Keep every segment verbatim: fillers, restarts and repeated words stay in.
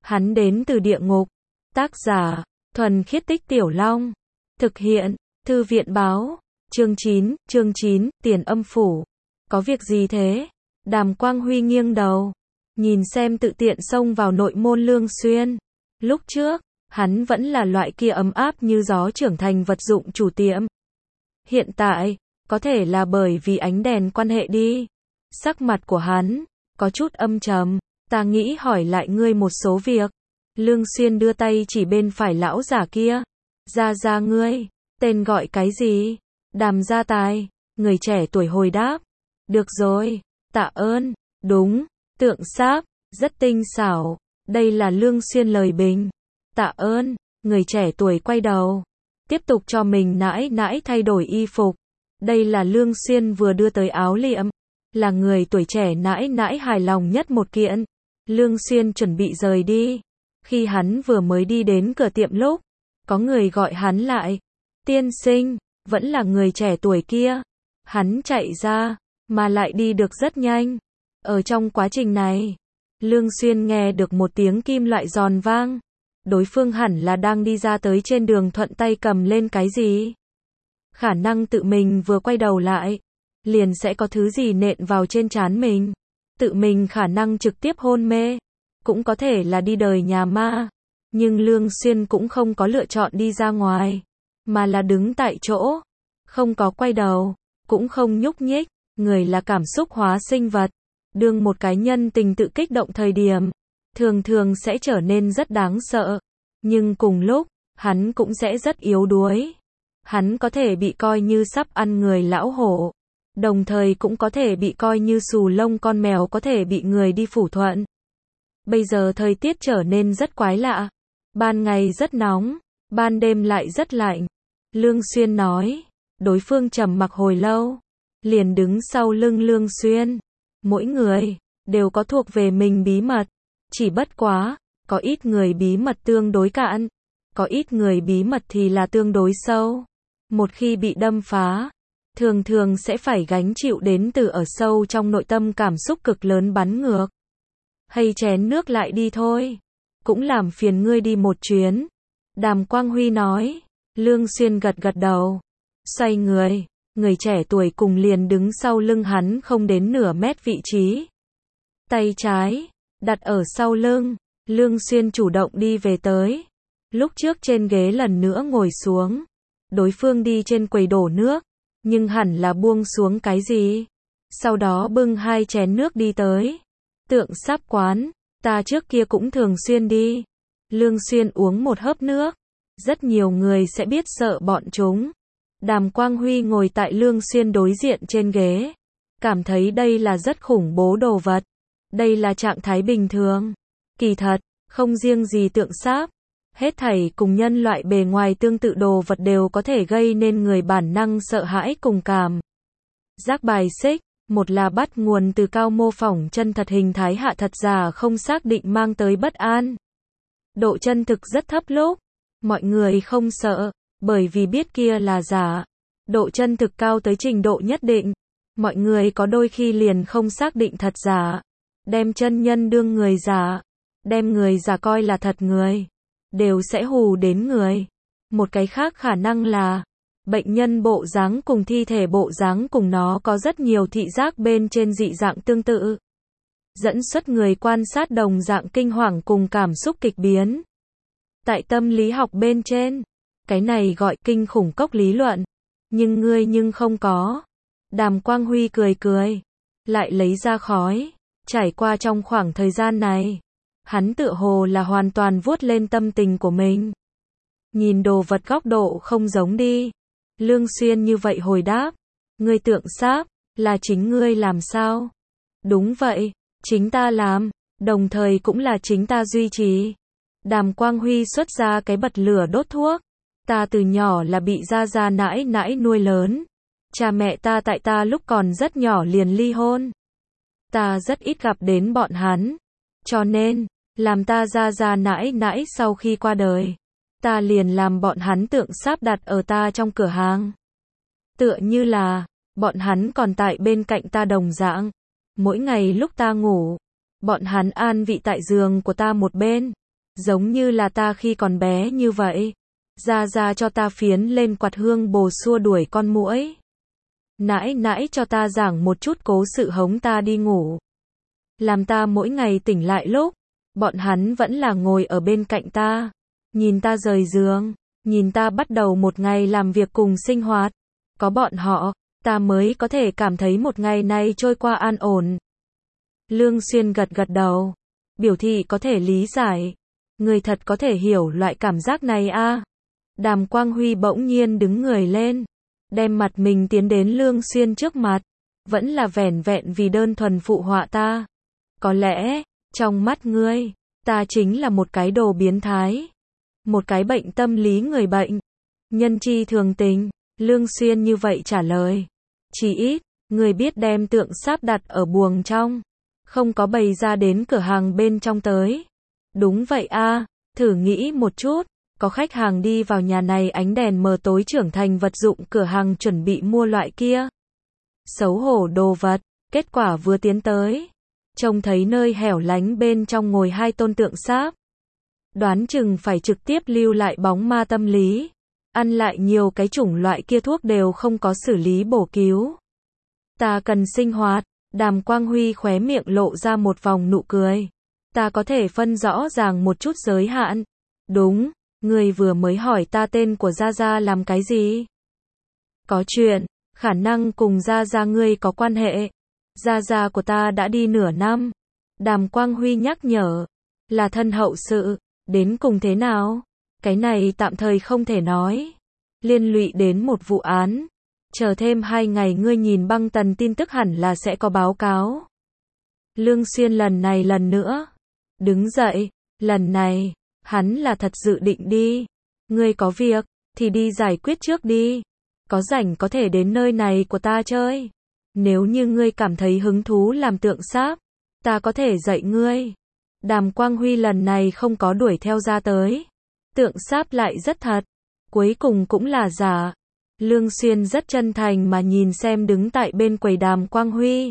Hắn đến từ địa ngục. Tác giả, Thuần Khiết Tích Tiểu Long. Thực hiện, Thư viện báo. Chương chín, chương chín, Tiền Âm Phủ. Có việc gì thế? Đàm Quang Huy nghiêng đầu, nhìn xem tự tiện xông vào nội môn Lương Xuyên. Lúc trước, hắn vẫn là loại kia ấm áp như gió trưởng thành vật dụng chủ tiệm. Hiện tại, có thể là bởi vì ánh đèn quan hệ đi. Sắc mặt của hắn có chút âm trầm. Ta nghĩ hỏi lại ngươi một số việc. Lương Xuyên đưa tay chỉ bên phải lão giả kia. Gia gia ngươi, tên gọi cái gì? Đàm Gia Tài. Người trẻ tuổi hồi đáp. Được rồi, tạ ơn. Đúng, tượng sáp, rất tinh xảo. Đây là Lương Xuyên lời bình. Tạ ơn. Người trẻ tuổi quay đầu, tiếp tục cho mình nãi nãi thay đổi y phục. Đây là Lương Xuyên vừa đưa tới áo liệm, là người tuổi trẻ nãi nãi hài lòng nhất một kiện. Lương Xuyên chuẩn bị rời đi. Khi hắn vừa mới đi đến cửa tiệm lúc, có người gọi hắn lại. Tiên sinh, vẫn là người trẻ tuổi kia. Hắn chạy ra, mà lại đi được rất nhanh. Ở trong quá trình này, Lương Xuyên nghe được một tiếng kim loại giòn vang. Đối phương hẳn là đang đi ra tới trên đường thuận tay cầm lên cái gì. Khả năng tự mình vừa quay đầu lại, liền sẽ có thứ gì nện vào trên trán mình. Tự mình khả năng trực tiếp hôn mê, cũng có thể là đi đời nhà ma. Nhưng Lương Xuyên cũng không có lựa chọn đi ra ngoài, mà là đứng tại chỗ, không có quay đầu, cũng không nhúc nhích. Người là cảm xúc hóa sinh vật. Đương một cái nhân tình tự kích động thời điểm, thường thường sẽ trở nên rất đáng sợ. Nhưng cùng lúc, hắn cũng sẽ rất yếu đuối. Hắn có thể bị coi như sắp ăn người lão hổ, đồng thời cũng có thể bị coi như xù lông con mèo có thể bị người đi phủ thuận. Bây giờ thời tiết trở nên rất quái lạ. Ban ngày rất nóng, ban đêm lại rất lạnh. Lương Xuyên nói. Đối phương trầm mặc hồi lâu, liền đứng sau lưng Lương Xuyên. Mỗi người đều có thuộc về mình bí mật. Chỉ bất quá, có ít người bí mật tương đối cạn, có ít người bí mật thì là tương đối sâu. Một khi bị đâm phá, thường thường sẽ phải gánh chịu đến từ ở sâu trong nội tâm cảm xúc cực lớn bắn ngược. Hay chén nước lại đi thôi, cũng làm phiền ngươi đi một chuyến. Đàm Quang Huy nói. Lương Xuyên gật gật đầu, xoay người, người trẻ tuổi cùng liền đứng sau lưng hắn không đến nửa mét vị trí. Tay trái đặt ở sau lưng, Lương Xuyên chủ động đi về tới. Lúc trước trên ghế lần nữa ngồi xuống. Đối phương đi trên quầy đổ nước, nhưng hẳn là buông xuống cái gì. Sau đó bưng hai chén nước đi tới. Tượng sáp quán, ta trước kia cũng thường xuyên đi. Lương Xuyên uống một hớp nước. Rất nhiều người sẽ biết sợ bọn chúng. Đàm Quang Huy ngồi tại Lương Xuyên đối diện trên ghế, cảm thấy đây là rất khủng bố đồ vật. Đây là trạng thái bình thường. Kỳ thật, không riêng gì tượng sáp, hết thảy cùng nhân loại bề ngoài tương tự đồ vật đều có thể gây nên người bản năng sợ hãi cùng cảm giác bài xích. Một là bắt nguồn từ cao mô phỏng chân thật hình thái hạ thật giả không xác định mang tới bất an. Độ chân thực rất thấp lúc mọi người không sợ, bởi vì biết kia là giả. Độ chân thực cao tới trình độ nhất định, mọi người có đôi khi liền không xác định thật giả, đem chân nhân đương người giả, đem người giả coi là thật người, đều sẽ hù đến người. Một cái khác khả năng là bệnh nhân bộ dáng cùng thi thể bộ dáng cùng nó có rất nhiều thị giác bên trên dị dạng tương tự, dẫn xuất người quan sát đồng dạng kinh hoàng cùng cảm xúc kịch biến. Tại tâm lý học bên trên, cái này gọi kinh khủng cốc lý luận. Nhưng ngươi nhưng không có. Đàm Quang Huy cười cười, lại lấy ra khói. Trải qua trong khoảng thời gian này, hắn tựa hồ là hoàn toàn vuốt lên tâm tình của mình. Nhìn đồ vật góc độ không giống đi. Lương Xuyên như vậy hồi đáp. Ngươi tượng sáp, là chính ngươi làm sao? Đúng vậy, chính ta làm, đồng thời cũng là chính ta duy trì. Đàm Quang Huy xuất ra cái bật lửa đốt thuốc. Ta từ nhỏ là bị gia gia nãi nãi nuôi lớn. Cha mẹ ta tại ta lúc còn rất nhỏ liền ly hôn. Ta rất ít gặp đến bọn hắn. Cho nên, làm ta gia gia nãi nãi sau khi qua đời, ta liền làm bọn hắn tượng sáp đặt ở ta trong cửa hàng. Tựa như là, bọn hắn còn tại bên cạnh ta đồng dạng. Mỗi ngày lúc ta ngủ, bọn hắn an vị tại giường của ta một bên. Giống như là ta khi còn bé như vậy. Gia Gia cho ta phiến lên quạt hương bồ xua đuổi con muỗi. Nãi nãi cho ta giảng một chút cố sự hống ta đi ngủ. Làm ta mỗi ngày tỉnh lại lúc, bọn hắn vẫn là ngồi ở bên cạnh ta. Nhìn ta rời giường, nhìn ta bắt đầu một ngày làm việc cùng sinh hoạt. Có bọn họ, ta mới có thể cảm thấy một ngày này trôi qua an ổn. Lương Xuyên gật gật đầu. Biểu thị có thể lý giải. Người thật có thể hiểu loại cảm giác này a. À. Đàm Quang Huy bỗng nhiên đứng người lên. Đem mặt mình tiến đến Lương Xuyên trước mặt. Vẫn là vẻn vẹn vì đơn thuần phụ họa ta. Có lẽ, trong mắt ngươi, ta chính là một cái đồ biến thái. Một cái bệnh tâm lý người bệnh. Nhân chi thường tình. Lương Xuyên như vậy trả lời. Chỉ ít, người biết đem tượng sáp đặt ở buồng trong. Không có bày ra đến cửa hàng bên trong tới. Đúng vậy a, à, thử nghĩ một chút. Có khách hàng đi vào nhà này ánh đèn mờ tối trưởng thành vật dụng cửa hàng chuẩn bị mua loại kia. Xấu hổ đồ vật. Kết quả vừa tiến tới. Trông thấy nơi hẻo lánh bên trong ngồi hai tôn tượng sáp. Đoán chừng phải trực tiếp lưu lại bóng ma tâm lý. Ăn lại nhiều cái chủng loại kia thuốc đều không có xử lý bổ cứu. Ta cần sinh hoạt. Đàm Quang Huy khóe miệng lộ ra một vòng nụ cười. Ta có thể phân rõ ràng một chút giới hạn. Đúng, người vừa mới hỏi ta tên của Gia Gia làm cái gì? Có chuyện, khả năng cùng Gia Gia ngươi có quan hệ. Gia Gia của ta đã đi nửa năm. Đàm Quang Huy nhắc nhở. Là thân hậu sự, đến cùng thế nào? Cái này tạm thời không thể nói. Liên lụy đến một vụ án. Chờ thêm hai ngày ngươi nhìn băng tần tin tức hẳn là sẽ có báo cáo. Lương Xuyên lần này lần nữa. Đứng dậy, lần này, hắn là thật dự định đi. Ngươi có việc, thì đi giải quyết trước đi. Có rảnh có thể đến nơi này của ta chơi. Nếu như ngươi cảm thấy hứng thú làm tượng sáp, ta có thể dạy ngươi. Đàm Quang Huy lần này không có đuổi theo ra tới. Tượng sáp lại rất thật. Cuối cùng cũng là giả. Lương Xuyên rất chân thành mà nhìn xem đứng tại bên quầy Đàm Quang Huy.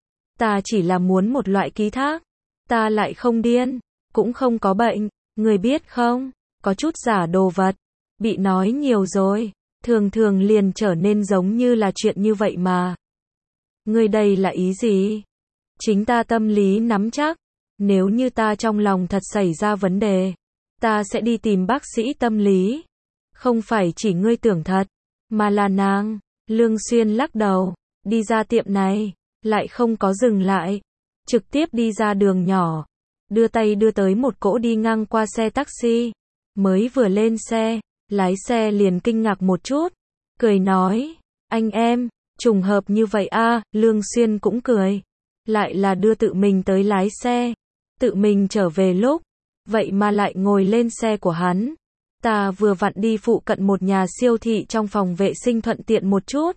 Ta chỉ là muốn một loại ký thác. Ta lại không điên, cũng không có bệnh, người biết không? Có chút giả đồ vật. Bị nói nhiều rồi, thường thường liền trở nên giống như là chuyện như vậy mà. Ngươi đây là ý gì? Chính ta tâm lý nắm chắc. Nếu như ta trong lòng thật xảy ra vấn đề, ta sẽ đi tìm bác sĩ tâm lý. Không phải chỉ ngươi tưởng thật, mà là nàng. Lương Xuyên lắc đầu, đi ra tiệm này, lại không có dừng lại. Trực tiếp đi ra đường nhỏ, đưa tay đưa tới một cỗ đi ngang qua xe taxi. Mới vừa lên xe, lái xe liền kinh ngạc một chút, cười nói, anh em, trùng hợp như vậy a. À, Lương Xuyên cũng cười, lại là đưa tự mình tới lái xe, tự mình trở về lúc, vậy mà lại ngồi lên xe của hắn. Ta vừa vặn đi phụ cận một nhà siêu thị trong phòng vệ sinh thuận tiện một chút.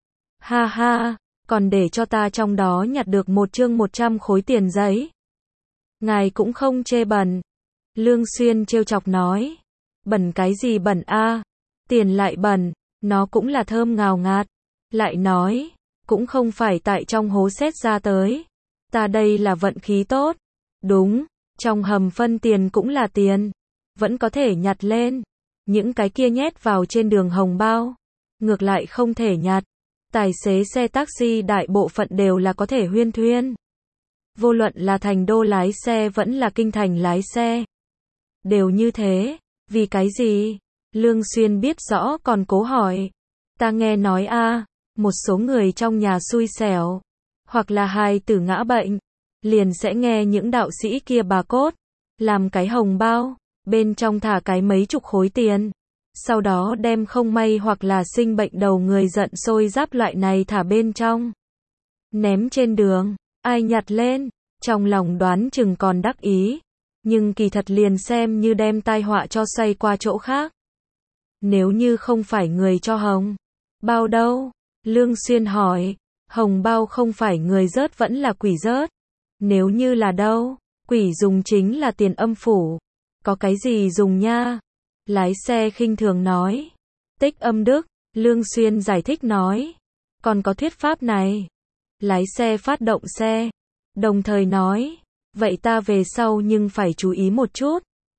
Ha ha, còn để cho ta trong đó nhặt được một chương một trăm khối tiền giấy. Ngài cũng không chê bẩn. Lương Xuyên trêu chọc nói. Bẩn cái gì bẩn a? À? Tiền lại bẩn, nó cũng là thơm ngào ngạt. Lại nói, cũng không phải tại trong hố sét ra tới. Ta đây là vận khí tốt. Đúng, trong hầm phân tiền cũng là tiền. Vẫn có thể nhặt lên. Những cái kia nhét vào trên đường hồng bao. Ngược lại không thể nhặt. Tài xế xe taxi đại bộ phận đều là có thể huyên thuyên. Vô luận là thành đô lái xe vẫn là kinh thành lái xe. Đều như thế. Vì cái gì? Lương Xuyên biết rõ còn cố hỏi. Ta nghe nói a, à, một số người trong nhà xui xẻo, hoặc là hài tử ngã bệnh, liền sẽ nghe những đạo sĩ kia bà cốt, làm cái hồng bao, bên trong thả cái mấy chục khối tiền. Sau đó đem không may hoặc là sinh bệnh đầu người giận sôi giáp loại này thả bên trong. Ném trên đường, ai nhặt lên, trong lòng đoán chừng còn đắc ý. Nhưng kỳ thật liền xem như đem tai họa cho xoay qua chỗ khác. Nếu như không phải người cho hồng bao đâu? Lương Xuyên hỏi, hồng bao không phải người rớt vẫn là quỷ rớt. Nếu như là đâu? Quỷ dùng chính là tiền âm phủ. Có cái gì dùng nha? Lái xe khinh thường nói. Tích âm đức, Lương Xuyên giải thích nói. Còn có thuyết pháp này. Lái xe phát động xe. Đồng thời nói. Vậy ta về sau nhưng phải chú ý một chút.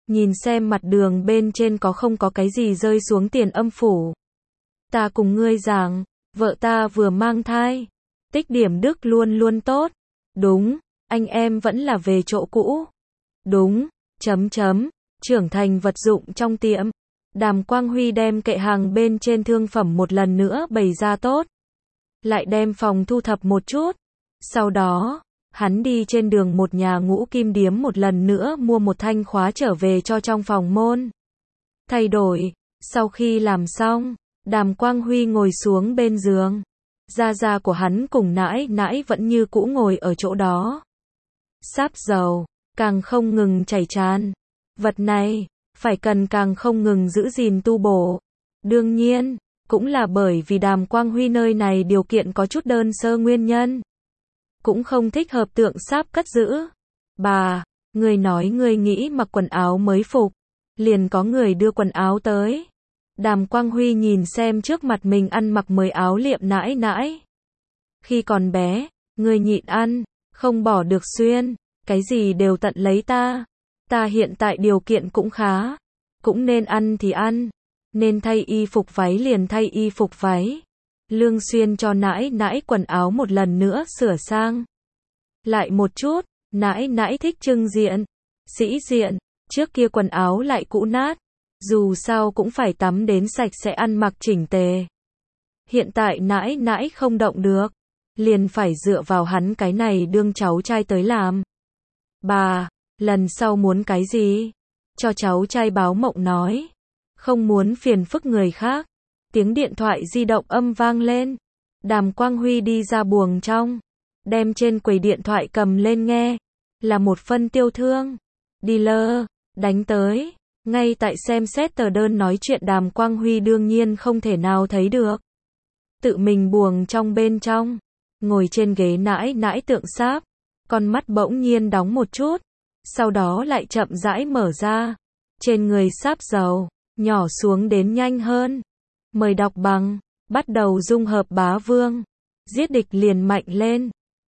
nhìn xem mặt đường bên trên có không có cái gì rơi xuống Tiền Âm phủ. Ta cùng ngươi giảng, vợ ta vừa mang thai, tích điểm đức luôn luôn tốt. Đúng, anh em vẫn là về chỗ cũ. Đúng, chấm chấm, trưởng thành vật dụng trong tiệm. Đàm Quang Huy đem kệ hàng bên trên thương phẩm một lần nữa bày ra tốt. Lại đem phòng thu thập một chút. Sau đó, hắn đi trên đường một nhà ngũ kim điếm một lần nữa mua một thanh khóa trở về cho trong phòng môn. Thay đổi, sau khi làm xong, Đàm Quang Huy ngồi xuống bên giường. Gia gia của hắn cùng nãi nãi vẫn như cũ ngồi ở chỗ đó. Sáp dầu, càng không ngừng chảy tràn. Vật này, phải cần càng không ngừng giữ gìn tu bổ. Đương nhiên, cũng là bởi vì Đàm Quang Huy nơi này điều kiện có chút đơn sơ nguyên nhân. Cũng không thích hợp tượng sáp cất giữ. Bà, người nói người nghĩ mặc quần áo mới phục. Liền có người đưa quần áo tới. Đàm Quang Huy nhìn xem trước mặt mình ăn mặc mới áo liệm nãi nãi. Khi còn bé, người nhịn ăn, không bỏ được xuyên, cái gì đều tận lấy ta. Ta hiện tại điều kiện cũng khá, cũng nên ăn thì ăn, nên thay y phục váy liền thay y phục váy. Lương Xuyên cho nãi nãi quần áo một lần nữa sửa sang. Lại một chút, nãi nãi thích trưng diện, sĩ diện, trước kia quần áo lại cũ nát. Dù sao cũng phải tắm đến sạch sẽ ăn mặc chỉnh tề. Hiện tại nãi nãi không động được, liền phải dựa vào hắn cái này đương cháu trai tới làm. Bà, lần sau muốn cái gì? Cho cháu trai báo mộng nói. Không muốn phiền phức người khác. Tiếng điện thoại di động âm vang lên. Đàm Quang Huy đi ra buồng trong. Đem trên quầy điện thoại cầm lên nghe. Là một phân tiêu thương. Dealer, đánh tới. Ngay tại xem xét tờ đơn nói chuyện Đàm Quang Huy đương nhiên không thể nào thấy được. Tự mình buồng trong bên trong. Ngồi trên ghế nãi nãi tượng sáp. Con mắt bỗng nhiên đóng một chút. Sau đó lại chậm rãi mở ra. Trên người sáp dầu, nhỏ xuống đến nhanh hơn. Mời đọc bằng, bắt đầu dung hợp bá vương. Giết địch liền mạnh lên.